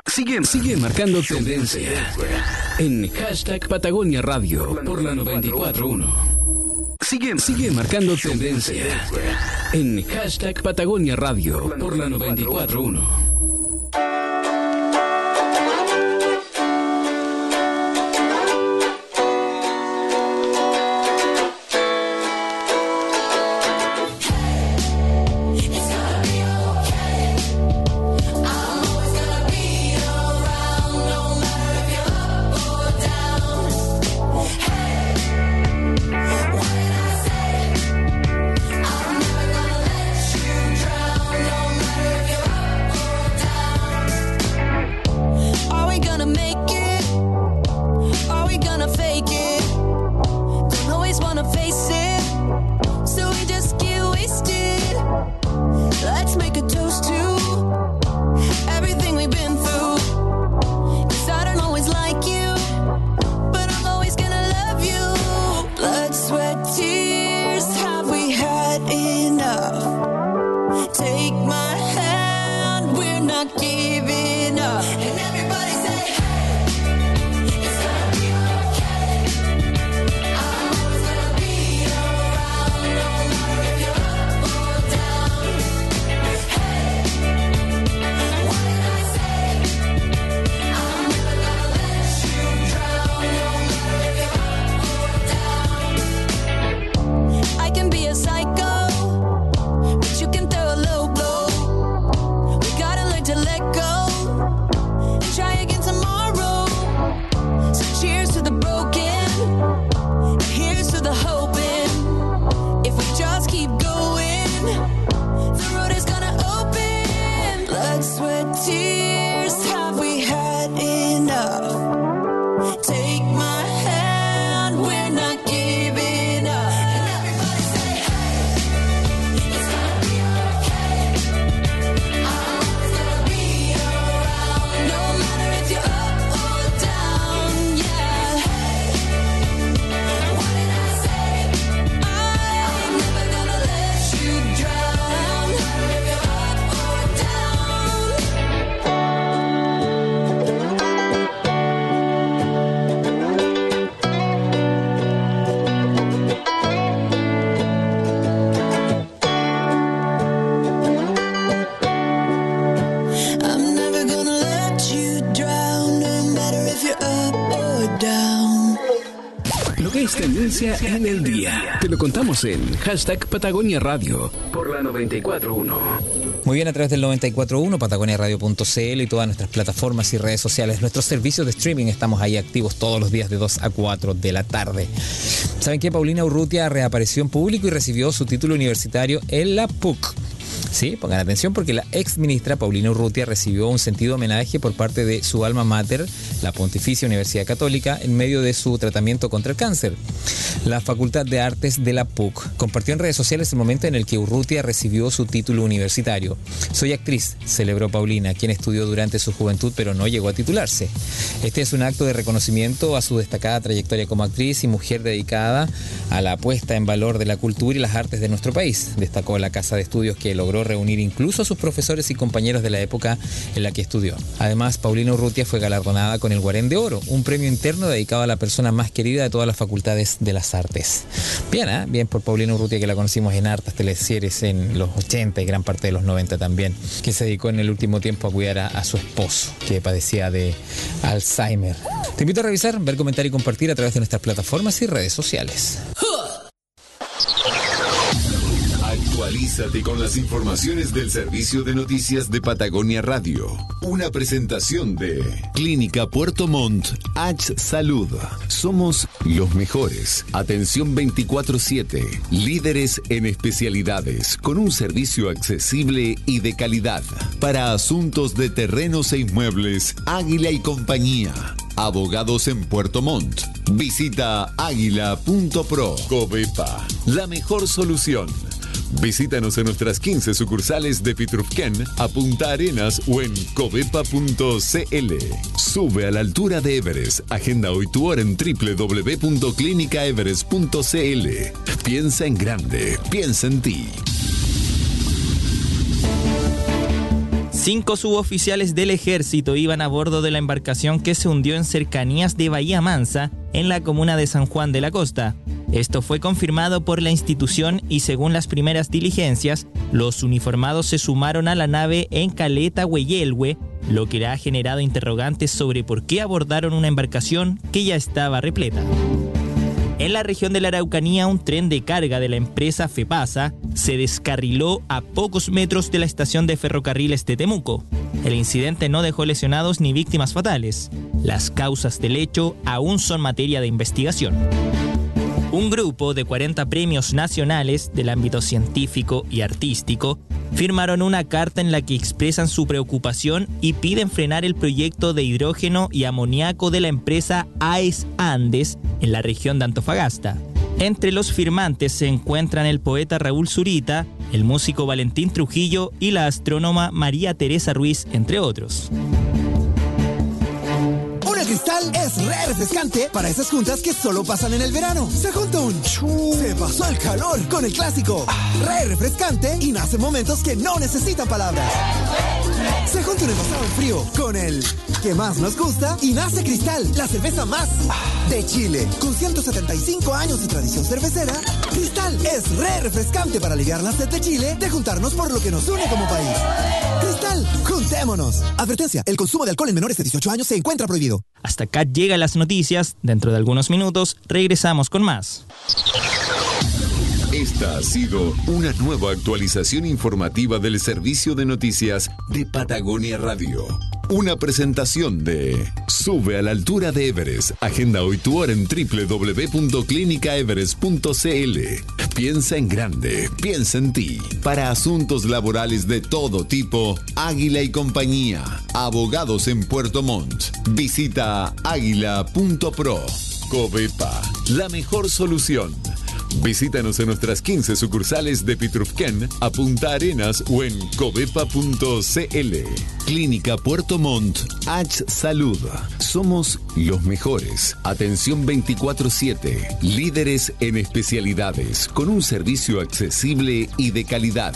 Sigue marcando tendencia en hashtag Patagonia Radio por la 94.1. Sigue marcando tendencia en hashtag Patagonia Radio por la 94.1. En el día. Te lo contamos en hashtag Patagonia Radio por la 94.1. Muy bien, a través del 94.1, patagoniaradio.cl y todas nuestras plataformas y redes sociales. Nuestros servicios de streaming estamos ahí activos todos los días de 2 a 4 de la tarde. ¿Saben qué? Paulina Urrutia reapareció en público y recibió su título universitario en la PUC. Sí, pongan atención porque la ex ministra Paulina Urrutia recibió un sentido homenaje por parte de su alma mater, la Pontificia Universidad Católica, en medio de su tratamiento contra el cáncer. La Facultad de Artes de la PUC compartió en redes sociales el momento en el que Urrutia recibió su título universitario. Soy actriz, celebró Paulina, quien estudió durante su juventud pero no llegó a titularse. Este es un acto de reconocimiento a su destacada trayectoria como actriz y mujer dedicada a la puesta en valor de la cultura y las artes de nuestro país, destacó la casa de estudios que logró reunir incluso a sus profesores y compañeros de la época en la que estudió. Además, Paulina Urrutia fue galardonada con el Guarén de Oro, un premio interno dedicado a la persona más querida de todas las facultades de las artes. Bien, bien por Paulina Urrutia, que la conocimos en hartas teleseries en los 80 y gran parte de los 90 también, que se dedicó en el último tiempo a cuidar a su esposo, que padecía de Alzheimer. Te invito a revisar, ver, comentar y compartir a través de nuestras plataformas y redes sociales. Actualízate con las informaciones del servicio de noticias de Patagonia Radio. Una presentación de Clínica Puerto Montt, H Salud. Somos los mejores. Atención 24/7. Líderes en especialidades, con un servicio accesible y de calidad. Para asuntos de terrenos e inmuebles, Águila y Compañía. Abogados en Puerto Montt. Visita águila.pro. Covepa, la mejor solución. Visítanos en nuestras 15 sucursales de Pitrufquén, a Punta Arenas o en covepa.cl. Sube a la altura de Everest. Agenda hoy tu hora en www.clinicaeverest.cl. Piensa en grande, piensa en ti. 5 suboficiales del ejército iban a bordo de la embarcación que se hundió en cercanías de Bahía Mansa, en la comuna de San Juan de la Costa. Esto fue confirmado por la institución y según las primeras diligencias, los uniformados se sumaron a la nave en Caleta Hueyelhue, lo que ha generado interrogantes sobre por qué abordaron una embarcación que ya estaba repleta. En la región de la Araucanía, un tren de carga de la empresa FEPASA se descarriló a pocos metros de la estación de ferrocarriles de Temuco. El incidente no dejó lesionados ni víctimas fatales. Las causas del hecho aún son materia de investigación. Un grupo de 40 premios nacionales del ámbito científico y artístico firmaron una carta en la que expresan su preocupación y piden frenar el proyecto de hidrógeno y amoníaco de la empresa AES Andes en la región de Antofagasta. Entre los firmantes se encuentran el poeta Raúl Zurita, el músico Valentín Trujillo y la astrónoma María Teresa Ruiz, entre otros. Cristal es re refrescante para esas juntas que solo pasan en el verano. Se junta un chu, se pasó el calor con el clásico. Re refrescante y nace momentos que no necesitan palabras. Se junta un envasado en frío con el que más nos gusta y nace Cristal, la cerveza más de Chile. Con 175 años de tradición cervecera, Cristal es re refrescante para aliviar la sed de Chile de juntarnos por lo que nos une como país. Cristal, juntémonos. Advertencia, el consumo de alcohol en menores de 18 años se encuentra prohibido. Hasta acá llegan las noticias. Dentro de algunos minutos regresamos con más. Esta ha sido una nueva actualización informativa del servicio de noticias de Patagonia Radio. Una presentación de Sube a la altura de Everest. Agenda hoy tu hora en www.clinicaeverest.cl. Piensa en grande, piensa en ti. Para asuntos laborales de todo tipo, Águila y Compañía. Abogados en Puerto Montt. Visita águila.pro. Covepa, la mejor solución. Visítanos en nuestras 15 sucursales de Pitrufquén, a Punta Arenas o en covepa.cl. Clínica Puerto Montt, H Salud. Somos los mejores. Atención 24/7. Líderes en especialidades, con un servicio accesible y de calidad.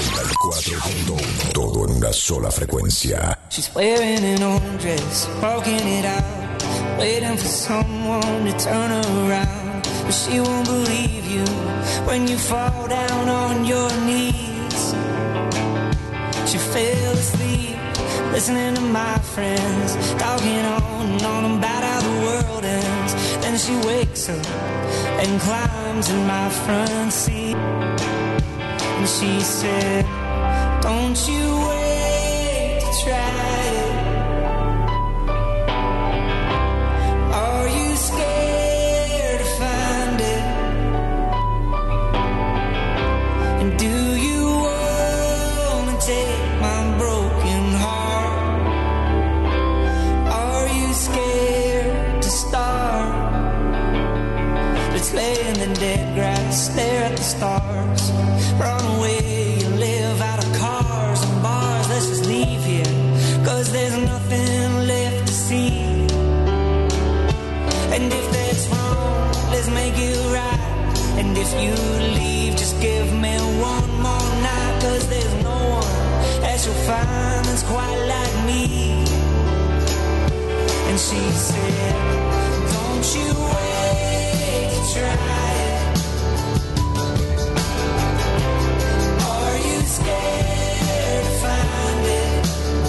94.1. Todo en una sola frecuencia. She's wearing an old dress, walking it out, waiting for someone to turn her around. But she won't believe you when you fall down on your knees. She fell asleep, listening to my friends, talking on about how the world ends. Then she wakes up and climbs in my front seat. And she said, don't you wait to try it. Are you scared to find it? And do you wanna take my broken heart? Are you scared to start? Let's lay in the dead grass, stare at the stars, run away and live out of cars and bars. Let's just leave here, 'cause there's nothing left to see. And if that's wrong, let's make it right. And if you leave, just give me one more night, 'cause there's no one that you'll find that's quite like me. And she said, don't you wait to try it. Are you scared to find it?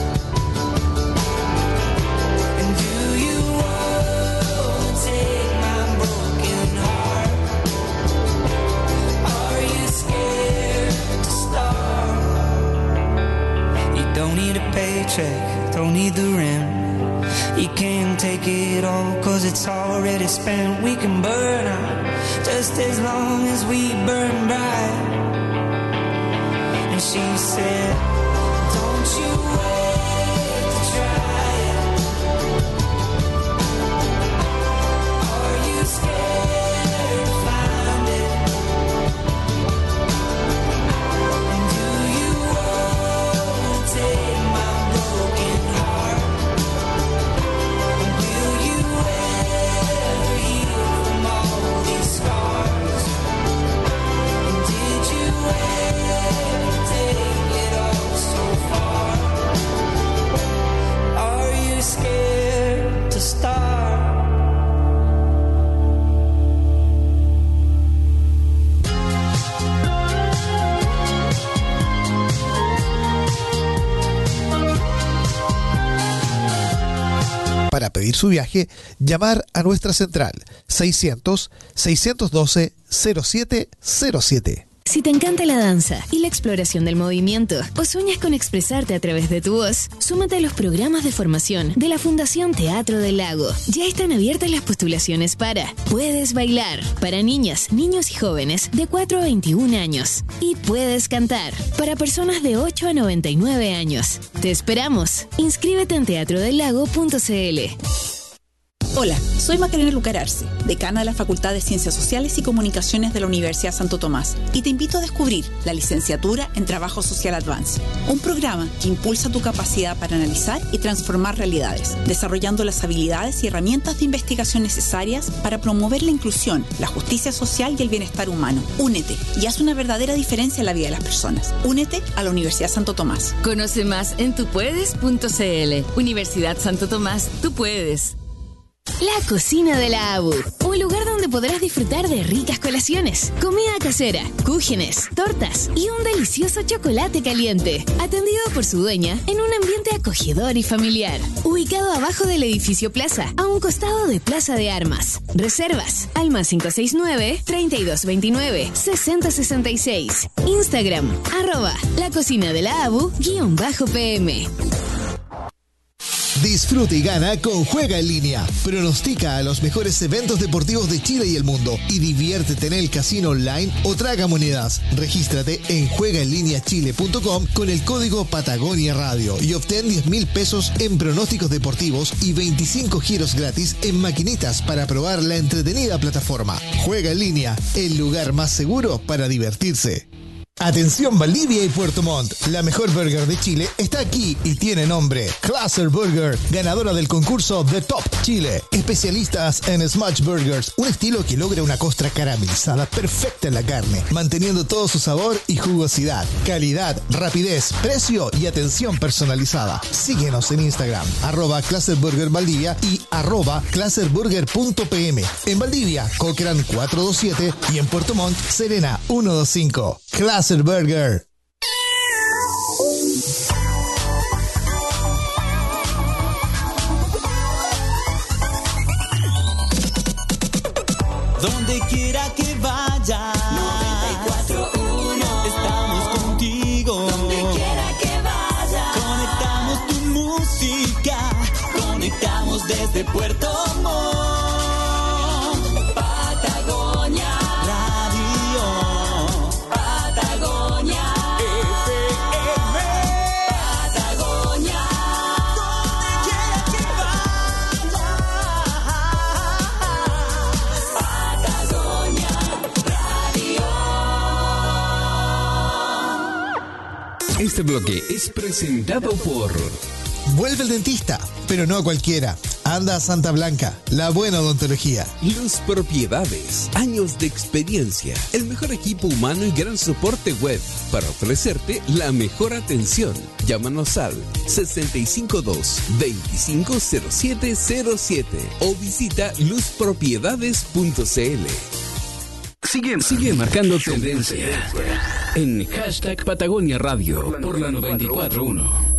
And do you want to take my broken heart? Are you scared to start? You don't need a paycheck, don't need the rent. You can't take it all, 'cause it's already spent. We can burn out just as long as we burn bright. And she said, don't you wait to try it. Are you scared to find it? And do you want to take my broken heart? And will you ever heal from all these scars? And did you ever take it all so far? Are you scared to start? Para pedir su viaje, llamar a nuestra central 600-612-0707. Si te encanta la danza y la exploración del movimiento, o sueñas con expresarte a través de tu voz, súmate a los programas de formación de la Fundación Teatro del Lago. Ya están abiertas las postulaciones para Puedes Bailar, para niñas, niños y jóvenes de 4 a 21 años. Y Puedes Cantar, para personas de 8 a 99 años. Te esperamos. Inscríbete en teatrodelago.cl. Hola, soy Macarena Lucar Arce, decana de la Facultad de Ciencias Sociales y Comunicaciones de la Universidad Santo Tomás, y te invito a descubrir la licenciatura en Trabajo Social Advance, un programa que impulsa tu capacidad para analizar y transformar realidades, desarrollando las habilidades y herramientas de investigación necesarias para promover la inclusión, la justicia social y el bienestar humano. Únete y haz una verdadera diferencia en la vida de las personas. Únete a la Universidad Santo Tomás. Conoce más en tupuedes.cl. Universidad Santo Tomás, tú puedes. La Cocina de la ABU, un lugar donde podrás disfrutar de ricas colaciones, comida casera, cúgenes, tortas y un delicioso chocolate caliente, atendido por su dueña en un ambiente acogedor y familiar, ubicado abajo del edificio Plaza, a un costado de Plaza de Armas. Reservas al +569-3229-6066. Instagram, @lacocinadelaABU_PM. Disfruta y gana con Juega en Línea. Pronostica a los mejores eventos deportivos de Chile y el mundo y diviértete en el casino online o traga monedas. Regístrate en juegaenlineachile.com con el código Patagonia Radio y obtén 10.000 pesos en pronósticos deportivos y 25 giros gratis en maquinitas para probar la entretenida plataforma. Juega en Línea, el lugar más seguro para divertirse. Atención Valdivia y Puerto Montt, la mejor burger de Chile está aquí y tiene nombre. Claser Burger, ganadora del concurso The Top Chile. Especialistas en Smash Burgers, un estilo que logra una costra caramelizada perfecta en la carne, manteniendo todo su sabor y jugosidad. Calidad, rapidez, precio y atención personalizada. Síguenos en Instagram, @ClaserBurgerValdivia y @ClaserBurger.pm. En Valdivia, Cochrane 427 y en Puerto Montt, Serena 125. Claser Burger. Donde quiera que vaya, 94.1, estamos contigo. Donde quiera que vaya, conectamos tu música, conectamos desde Puerto Montt, Patagonia Radio, Patagonia FM, Patagonia, donde quiera que vaya, Patagonia Radio. Este bloque es presentado por... Vuelve el dentista, pero no a cualquiera. Anda a Santa Blanca, la buena odontología. Luz Propiedades, años de experiencia, el mejor equipo humano y gran soporte web para ofrecerte la mejor atención. Llámanos al 652-250707 o visita luzpropiedades.cl. Sigue marcando tendencia en hashtag Patagonia Radio por la 94.1.